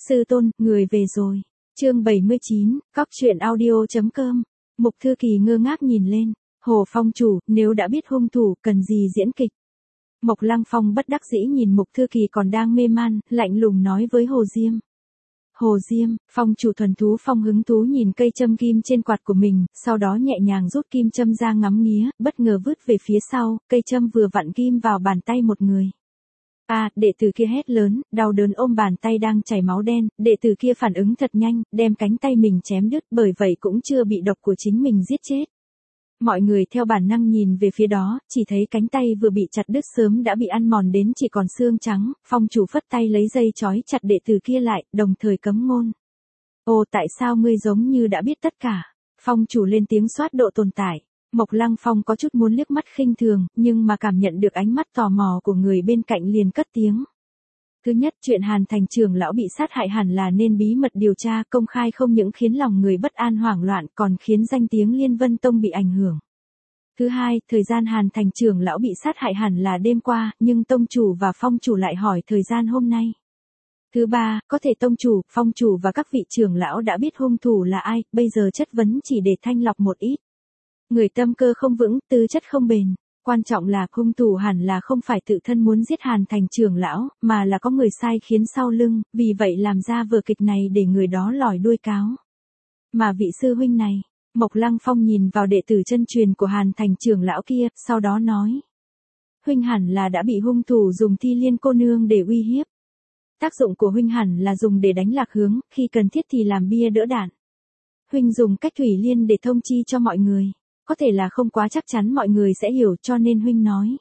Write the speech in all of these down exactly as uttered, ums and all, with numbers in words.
Sư tôn, người về rồi. Chương bảy mươi chín, cóc truyện audio chấm com. Mục Thư Kỳ ngơ ngác nhìn lên. Hồ Phong chủ, nếu đã biết hung thủ, cần gì diễn kịch? Mộc Lăng Phong bất đắc dĩ nhìn Mục Thư Kỳ còn đang mê man, lạnh lùng nói với Hồ Diêm. Hồ Diêm, Phong chủ thuần thú Phong hứng thú nhìn cây châm kim trên quạt của mình, sau đó nhẹ nhàng rút kim châm ra ngắm nghía, bất ngờ vứt về phía sau, cây châm vừa vặn kim vào bàn tay một người. À, đệ tử kia hét lớn, đau đớn ôm bàn tay đang chảy máu đen, đệ tử kia phản ứng thật nhanh, đem cánh tay mình chém đứt, bởi vậy cũng chưa bị độc của chính mình giết chết. Mọi người theo bản năng nhìn về phía đó, chỉ thấy cánh tay vừa bị chặt đứt sớm đã bị ăn mòn đến chỉ còn xương trắng, Phong chủ phất tay lấy dây trói chặt đệ tử kia lại, đồng thời cấm ngôn. Ồ, tại sao ngươi giống như đã biết tất cả? Phong chủ lên tiếng soát độ tồn tại. Mộc Lăng Phong có chút muốn liếc mắt khinh thường, nhưng mà cảm nhận được ánh mắt tò mò của người bên cạnh liền cất tiếng. Thứ nhất, chuyện Hàn Thành trưởng lão bị sát hại hẳn là nên bí mật điều tra, công khai không những khiến lòng người bất an hoảng loạn, còn khiến danh tiếng Liên Vân Tông bị ảnh hưởng. Thứ hai, thời gian Hàn Thành trưởng lão bị sát hại hẳn là đêm qua, nhưng tông chủ và phong chủ lại hỏi thời gian hôm nay. Thứ ba, có thể tông chủ, phong chủ và các vị trưởng lão đã biết hung thủ là ai, bây giờ chất vấn chỉ để thanh lọc một ít. Người tâm cơ không vững, tư chất không bền. Quan trọng là hung thủ hẳn là không phải tự thân muốn giết Hàn Thành trưởng lão, mà là có người sai khiến sau lưng, vì vậy làm ra vở kịch này để người đó lòi đuôi cáo. Mà vị sư huynh này, Mộc Lăng Phong nhìn vào đệ tử chân truyền của Hàn Thành trưởng lão kia, sau đó nói. Huynh hẳn là đã bị hung thủ dùng Thi Liên cô nương để uy hiếp. Tác dụng của huynh hẳn là dùng để đánh lạc hướng, khi cần thiết thì làm bia đỡ đạn. Huynh dùng cách Thủy Liên để thông chi cho mọi người. Có thể là không quá chắc chắn mọi người sẽ hiểu cho nên huynh nói.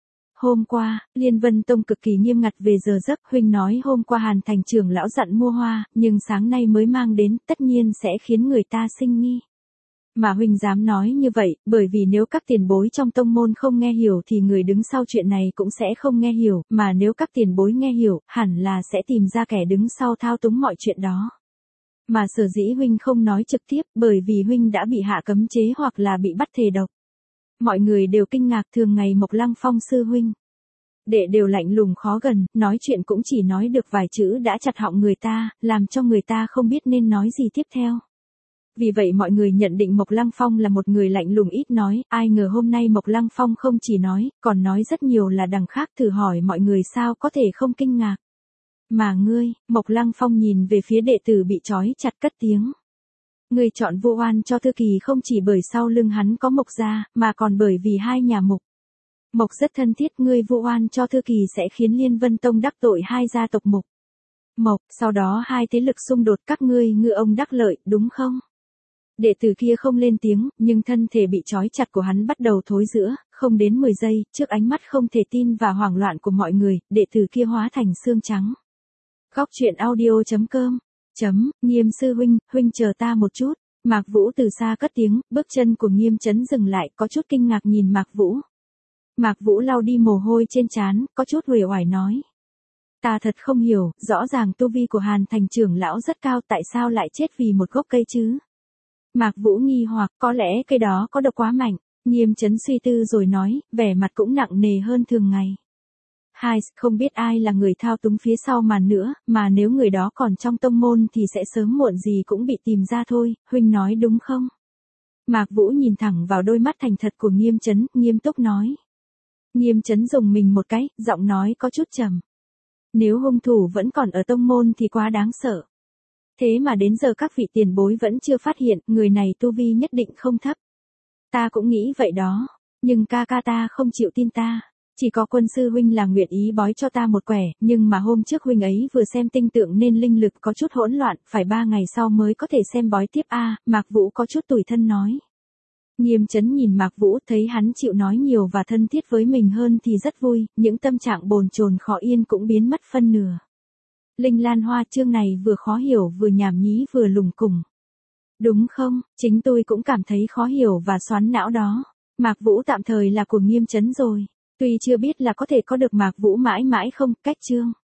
Hôm qua, Liên Vân Tông cực kỳ nghiêm ngặt về giờ giấc, huynh nói hôm qua Hàn Thành trưởng lão dặn mua hoa, nhưng sáng nay mới mang đến, tất nhiên sẽ khiến người ta sinh nghi. Mà huynh dám nói như vậy, bởi vì nếu các tiền bối trong tông môn không nghe hiểu thì người đứng sau chuyện này cũng sẽ không nghe hiểu, mà nếu các tiền bối nghe hiểu, hẳn là sẽ tìm ra kẻ đứng sau thao túng mọi chuyện đó. Mà sở dĩ huynh không nói trực tiếp, bởi vì huynh đã bị hạ cấm chế hoặc là bị bắt thề độc. Mọi người đều kinh ngạc, thường ngày Mộc Lăng Phong sư huynh. Đệ đều lạnh lùng khó gần, nói chuyện cũng chỉ nói được vài chữ đã chặt họng người ta, làm cho người ta không biết nên nói gì tiếp theo. Vì vậy mọi người nhận định Mộc Lăng Phong là một người lạnh lùng ít nói, ai ngờ hôm nay Mộc Lăng Phong không chỉ nói, còn nói rất nhiều là đằng khác, thử hỏi mọi người sao có thể không kinh ngạc. Mà ngươi, Mộc Lăng Phong nhìn về phía đệ tử bị trói chặt cất tiếng. Ngươi chọn vu oan cho Thư Kỳ không chỉ bởi sau lưng hắn có Mộc gia, mà còn bởi vì hai nhà Mộc. Mộc rất thân thiết, ngươi vu oan cho Thư Kỳ sẽ khiến Liên Vân Tông đắc tội hai gia tộc Mộc. Mộc, sau đó hai thế lực xung đột các ngươi ngư ông đắc lợi, đúng không? Đệ tử kia không lên tiếng, nhưng thân thể bị trói chặt của hắn bắt đầu thối rữa, không đến mười giây, trước ánh mắt không thể tin và hoảng loạn của mọi người, đệ tử kia hóa thành xương trắng. Cóc truyện audio chấm com. Chấm, Nghiêm sư huynh, huynh chờ ta một chút. Mạc Vũ từ xa cất tiếng, bước chân của Nghiêm Chấn dừng lại, có chút kinh ngạc nhìn Mạc Vũ. Mạc Vũ lau đi mồ hôi trên trán, có chút uể oải nói. Ta thật không hiểu, rõ ràng tu vi của Hàn Thành trưởng lão rất cao, tại sao lại chết vì một gốc cây chứ? Mạc Vũ nghi hoặc, có lẽ cây đó có độc quá mạnh. Nghiêm Chấn suy tư rồi nói, vẻ mặt cũng nặng nề hơn thường ngày. Hai, không biết ai là người thao túng phía sau màn nữa, mà nếu người đó còn trong tông môn thì sẽ sớm muộn gì cũng bị tìm ra thôi, huynh nói đúng không? Mạc Vũ nhìn thẳng vào đôi mắt thành thật của Nghiêm Chấn, nghiêm túc nói. Nghiêm Chấn dùng mình một cái, giọng nói có chút trầm. Nếu hung thủ vẫn còn ở tông môn thì quá đáng sợ. Thế mà đến giờ các vị tiền bối vẫn chưa phát hiện, người này tu vi nhất định không thấp. Ta cũng nghĩ vậy đó, nhưng ca ca ta không chịu tin ta. Chỉ có Quân sư huynh là nguyện ý bói cho ta một quẻ, nhưng mà hôm trước huynh ấy vừa xem tinh tượng nên linh lực có chút hỗn loạn, phải ba ngày sau mới có thể xem bói tiếp a. Mạc Vũ có chút tủi thân nói. Nghiêm Chấn nhìn Mạc Vũ, thấy hắn chịu nói nhiều và thân thiết với mình hơn thì rất vui, những tâm trạng bồn chồn khó yên cũng biến mất phân nửa. Linh Lan Hoa chương này vừa khó hiểu vừa nhảm nhí vừa lùng củng. Đúng không, chính tôi cũng cảm thấy khó hiểu và xoắn não đó. Mạc Vũ tạm thời là của Nghiêm Chấn rồi. Tuy chưa biết là có thể có được Mạc Vũ mãi mãi không, cách chương.